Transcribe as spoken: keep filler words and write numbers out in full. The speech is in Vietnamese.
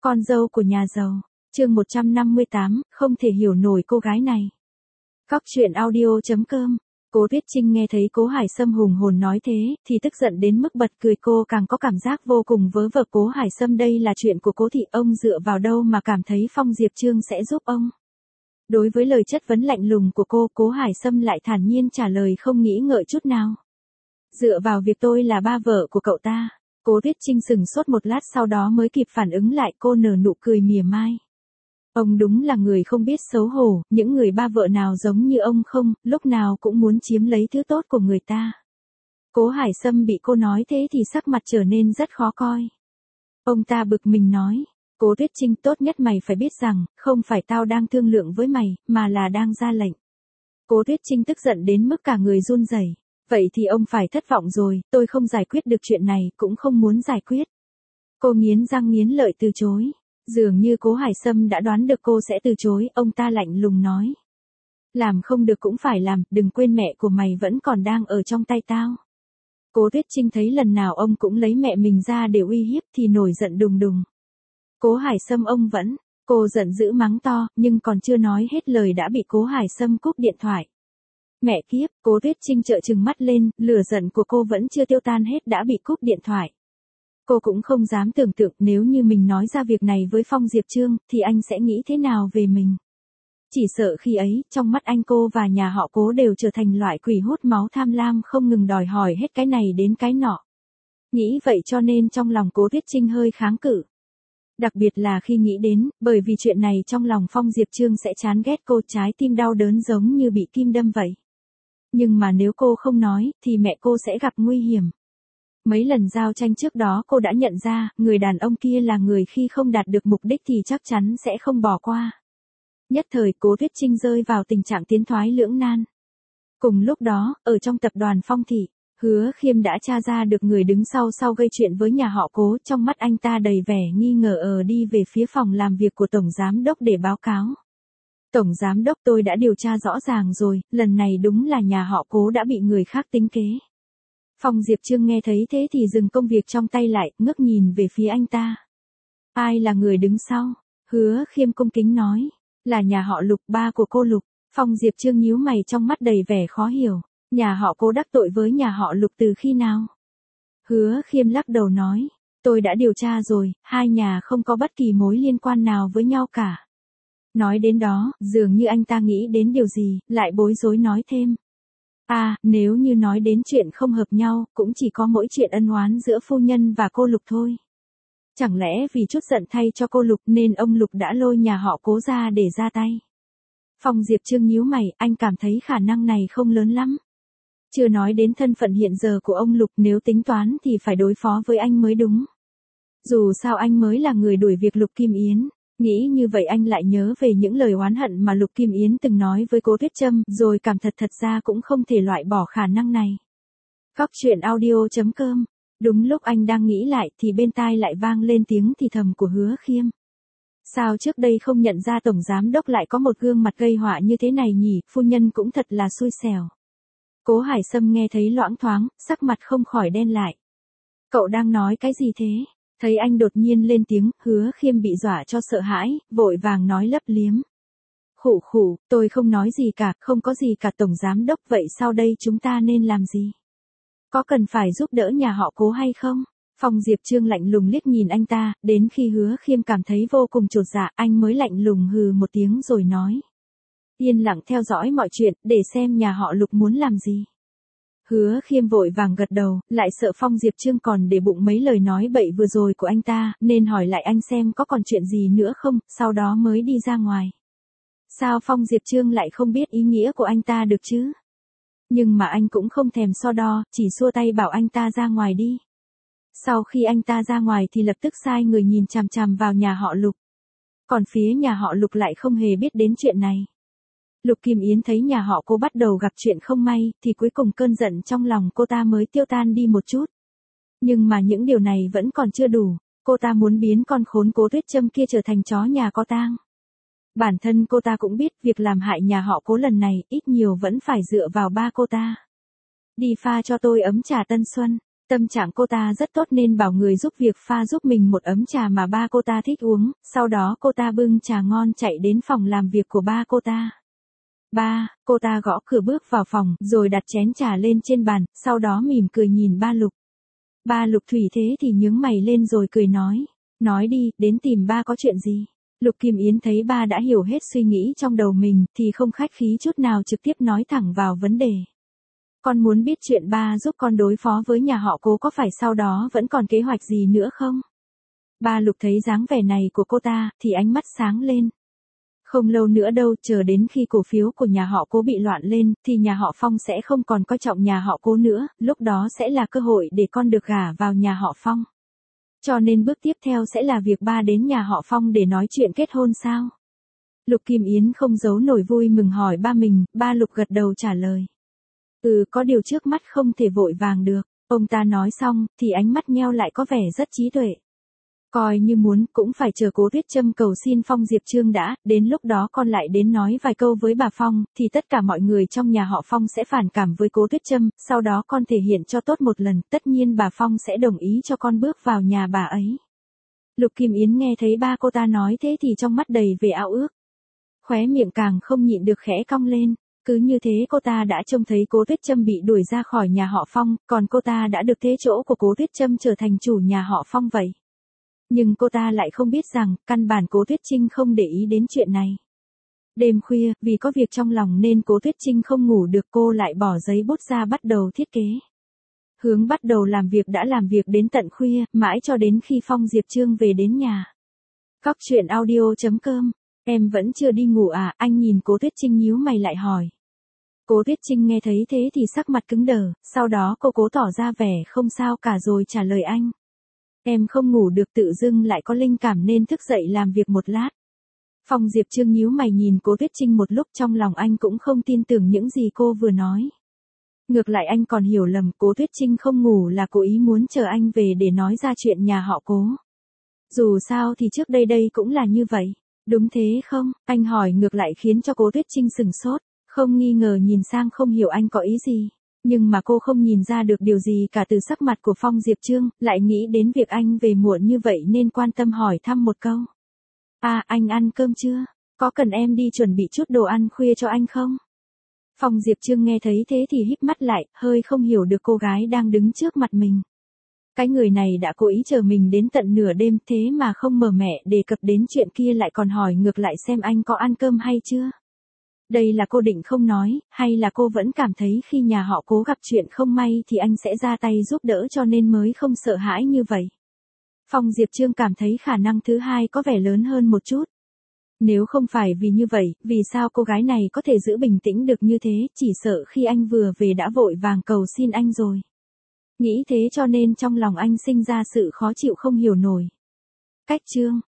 Con dâu của nhà giàu, chương một trăm năm mươi tám, không thể hiểu nổi cô gái này. Cóc truyện audio chấm com. Cố Tuyết Trinh nghe thấy Cố Hải Sâm hùng hồn nói thế, thì tức giận đến mức bật cười, cô càng có cảm giác vô cùng vớ vẩn. Cố Hải Sâm, đây là chuyện của Cố thị, ông dựa vào đâu mà cảm thấy Phong Diệp Chương sẽ giúp ông? Đối với lời chất vấn lạnh lùng của cô, Cố Hải Sâm lại thản nhiên trả lời không nghĩ ngợi chút nào. Dựa vào việc tôi là ba vợ của cậu ta. Cố Tuyết Trinh sừng sốt một lát, sau đó mới kịp phản ứng lại, cô nở nụ cười mỉa mai. Ông đúng là người không biết xấu hổ, những người ba vợ nào giống như ông không, lúc nào cũng muốn chiếm lấy thứ tốt của người ta. Cố Hải Sâm bị cô nói thế thì sắc mặt trở nên rất khó coi. Ông ta bực mình nói, Cố Tuyết Trinh, tốt nhất mày phải biết rằng, không phải tao đang thương lượng với mày, mà là đang ra lệnh. Cố Tuyết Trinh tức giận đến mức cả người run rẩy. Vậy thì ông phải thất vọng rồi, tôi không giải quyết được chuyện này, cũng không muốn giải quyết. Cô nghiến răng nghiến lợi từ chối. Dường như Cố Hải Sâm đã đoán được cô sẽ từ chối, ông ta lạnh lùng nói. Làm không được cũng phải làm, đừng quên mẹ của mày vẫn còn đang ở trong tay tao. Cố Tuyết Trinh thấy lần nào ông cũng lấy mẹ mình ra để uy hiếp thì nổi giận đùng đùng. Cố Hải Sâm, ông vẫn, cô giận dữ mắng to, nhưng còn chưa nói hết lời đã bị Cố Hải Sâm cúp điện thoại. Mẹ kiếp, Cố Tuyết Trinh trợn trừng mắt lên, lửa giận của cô vẫn chưa tiêu tan hết đã bị cúp điện thoại. Cô cũng không dám tưởng tượng nếu như mình nói ra việc này với Phong Diệp Chương, thì anh sẽ nghĩ thế nào về mình. Chỉ sợ khi ấy, trong mắt anh cô và nhà họ Cố đều trở thành loại quỷ hút máu tham lam không ngừng đòi hỏi hết cái này đến cái nọ. Nghĩ vậy cho nên trong lòng Cố Tuyết Trinh hơi kháng cự. Đặc biệt là khi nghĩ đến, bởi vì chuyện này trong lòng Phong Diệp Chương sẽ chán ghét cô, trái tim đau đớn giống như bị kim đâm vậy. Nhưng mà nếu cô không nói, thì mẹ cô sẽ gặp nguy hiểm. Mấy lần giao tranh trước đó cô đã nhận ra, người đàn ông kia là người khi không đạt được mục đích thì chắc chắn sẽ không bỏ qua. Nhất thời Cố Tuyết Trinh rơi vào tình trạng tiến thoái lưỡng nan. Cùng lúc đó, ở trong tập đoàn Phong thị, Hứa Khiêm đã tra ra được người đứng sau sau gây chuyện với nhà họ Cố, trong mắt anh ta đầy vẻ nghi ngờ ở đi về phía phòng làm việc của Tổng Giám Đốc để báo cáo. Tổng Giám Đốc, tôi đã điều tra rõ ràng rồi, lần này đúng là nhà họ Cố đã bị người khác tính kế. Phong Diệp Chương nghe thấy thế thì dừng công việc trong tay lại, ngước nhìn về phía anh ta. Ai là người đứng sau? Hứa Khiêm cung kính nói, là nhà họ Lục, ba của cô Lục. Phong Diệp Chương nhíu mày trong mắt đầy vẻ khó hiểu, nhà họ Cố đắc tội với nhà họ Lục từ khi nào? Hứa Khiêm lắc đầu nói, tôi đã điều tra rồi, hai nhà không có bất kỳ mối liên quan nào với nhau cả. Nói đến đó, dường như anh ta nghĩ đến điều gì, lại bối rối nói thêm. À, nếu như nói đến chuyện không hợp nhau, cũng chỉ có mỗi chuyện ân oán giữa phu nhân và cô Lục thôi. Chẳng lẽ vì chút giận thay cho cô Lục nên ông Lục đã lôi nhà họ Cố ra để ra tay? Phong Diệp Chương nhíu mày, anh cảm thấy khả năng này không lớn lắm. Chưa nói đến thân phận hiện giờ của ông Lục, nếu tính toán thì phải đối phó với anh mới đúng. Dù sao anh mới là người đuổi việc Lục Kim Yến. Nghĩ như vậy anh lại nhớ về những lời oán hận mà Lục Kim Yến từng nói với Cố Tuyết Trâm, rồi cảm thật thật ra cũng không thể loại bỏ khả năng này. Cóc truyện audio chấm com. Đúng lúc anh đang nghĩ lại thì bên tai lại vang lên tiếng thì thầm của Hứa Khiêm. Sao trước đây không nhận ra Tổng Giám Đốc lại có một gương mặt gây họa như thế này nhỉ, phu nhân cũng thật là xui xẻo. Cố Hải Sâm nghe thấy loãng thoáng, sắc mặt không khỏi đen lại. Cậu đang nói cái gì thế? Thấy anh đột nhiên lên tiếng, Hứa Khiêm bị dọa cho sợ hãi, vội vàng nói lấp liếm. Khụ khụ, tôi không nói gì cả, không có gì cả Tổng Giám Đốc, vậy sau đây chúng ta nên làm gì? Có cần phải giúp đỡ nhà họ Cố hay không? Phong Diệp Chương lạnh lùng liếc nhìn anh ta, đến khi Hứa Khiêm cảm thấy vô cùng chột dạ, anh mới lạnh lùng hừ một tiếng rồi nói. Yên lặng theo dõi mọi chuyện, để xem nhà họ Lục muốn làm gì. Hứa Khiêm vội vàng gật đầu, lại sợ Phong Diệp Chương còn để bụng mấy lời nói bậy vừa rồi của anh ta, nên hỏi lại anh xem có còn chuyện gì nữa không, sau đó mới đi ra ngoài. Sao Phong Diệp Chương lại không biết ý nghĩa của anh ta được chứ? Nhưng mà anh cũng không thèm so đo, chỉ xua tay bảo anh ta ra ngoài đi. Sau khi anh ta ra ngoài thì lập tức sai người nhìn chằm chằm vào nhà họ Lục. Còn phía nhà họ Lục lại không hề biết đến chuyện này. Lục Kim Yến thấy nhà họ Cố bắt đầu gặp chuyện không may, thì cuối cùng cơn giận trong lòng cô ta mới tiêu tan đi một chút. Nhưng mà những điều này vẫn còn chưa đủ, cô ta muốn biến con khốn Cố Tuyết Trâm kia trở thành chó nhà có tang. Bản thân cô ta cũng biết việc làm hại nhà họ Cố lần này, ít nhiều vẫn phải dựa vào ba cô ta. Đi pha cho tôi ấm trà Tân Xuân. Tâm trạng cô ta rất tốt nên bảo người giúp việc pha giúp mình một ấm trà mà ba cô ta thích uống, sau đó cô ta bưng trà ngon chạy đến phòng làm việc của ba cô ta. Ba, cô ta gõ cửa bước vào phòng, rồi đặt chén trà lên trên bàn, sau đó mỉm cười nhìn ba Lục. Ba Lục Thủy thế thì nhướng mày lên rồi cười nói, nói đi, đến tìm ba có chuyện gì? Lục Kim Yến thấy ba đã hiểu hết suy nghĩ trong đầu mình, thì không khách khí chút nào trực tiếp nói thẳng vào vấn đề. Con muốn biết chuyện ba giúp con đối phó với nhà họ Cố có phải sau đó vẫn còn kế hoạch gì nữa không? Ba Lục thấy dáng vẻ này của cô ta, thì ánh mắt sáng lên. Không lâu nữa đâu, chờ đến khi cổ phiếu của nhà họ Cố bị loạn lên, thì nhà họ Phong sẽ không còn coi trọng nhà họ Cố nữa, lúc đó sẽ là cơ hội để con được gả vào nhà họ Phong. Cho nên bước tiếp theo sẽ là việc ba đến nhà họ Phong để nói chuyện kết hôn sao? Lục Kim Yến không giấu nổi vui mừng hỏi ba mình, ba Lục gật đầu trả lời. Ừ, có điều trước mắt không thể vội vàng được. Ông ta nói xong, thì ánh mắt nheo lại có vẻ rất trí tuệ. Coi như muốn, cũng phải chờ Cố Tuyết Trâm cầu xin Phong Diệp Trương đã, đến lúc đó con lại đến nói vài câu với bà Phong, thì tất cả mọi người trong nhà họ Phong sẽ phản cảm với Cố Tuyết Trâm, sau đó con thể hiện cho tốt một lần, tất nhiên bà Phong sẽ đồng ý cho con bước vào nhà bà ấy. Lục Kim Yến nghe thấy ba cô ta nói thế thì trong mắt đầy vẻ ao ước. Khóe miệng càng không nhịn được khẽ cong lên. Cứ như thế cô ta đã trông thấy Cố Tuyết Trâm bị đuổi ra khỏi nhà họ Phong, còn cô ta đã được thế chỗ của Cố Tuyết Trâm trở thành chủ nhà họ Phong vậy. Nhưng cô ta lại không biết rằng, căn bản Cố Tuyết Trinh không để ý đến chuyện này. Đêm khuya, vì có việc trong lòng nên Cố Tuyết Trinh không ngủ được, cô lại bỏ giấy bút ra bắt đầu thiết kế. Hướng bắt đầu làm việc đã làm việc đến tận khuya, mãi cho đến khi Phong Diệp Trương về đến nhà. Cóc truyện audio chấm com. Em vẫn chưa đi ngủ à? Anh nhìn Cố Tuyết Trinh nhíu mày lại hỏi. Cố Tuyết Trinh nghe thấy thế thì sắc mặt cứng đờ, sau đó cô cố tỏ ra vẻ không sao cả rồi trả lời anh. Em không ngủ được, tự dưng lại có linh cảm nên thức dậy làm việc một lát. Phong Diệp Trương nhíu mày nhìn Cố Tuyết Trinh một lúc, trong lòng anh cũng không tin tưởng những gì cô vừa nói. Ngược lại anh còn hiểu lầm Cố Tuyết Trinh không ngủ là cố ý muốn chờ anh về để nói ra chuyện nhà họ Cố. Dù sao thì trước đây đây cũng là như vậy. Đúng thế không? Anh hỏi ngược lại khiến cho Cố Tuyết Trinh sừng sốt, không nghi ngờ nhìn sang không hiểu anh có ý gì. Nhưng mà cô không nhìn ra được điều gì cả từ sắc mặt của Phong Diệp Trương, lại nghĩ đến việc anh về muộn như vậy nên quan tâm hỏi thăm một câu. À, anh ăn cơm chưa? Có cần em đi chuẩn bị chút đồ ăn khuya cho anh không? Phong Diệp Trương nghe thấy thế thì híp mắt lại, hơi không hiểu được cô gái đang đứng trước mặt mình. Cái người này đã cố ý chờ mình đến tận nửa đêm thế mà không mở mẹ đề cập đến chuyện kia, lại còn hỏi ngược lại xem anh có ăn cơm hay chưa. Đây là cô định không nói, hay là cô vẫn cảm thấy khi nhà họ Cố gặp chuyện không may thì anh sẽ ra tay giúp đỡ cho nên mới không sợ hãi như vậy. Phong Diệp Trương cảm thấy khả năng thứ hai có vẻ lớn hơn một chút. Nếu không phải vì như vậy, vì sao cô gái này có thể giữ bình tĩnh được như thế, chỉ sợ khi anh vừa về đã vội vàng cầu xin anh rồi. Nghĩ thế cho nên trong lòng anh sinh ra sự khó chịu không hiểu nổi. Cách chương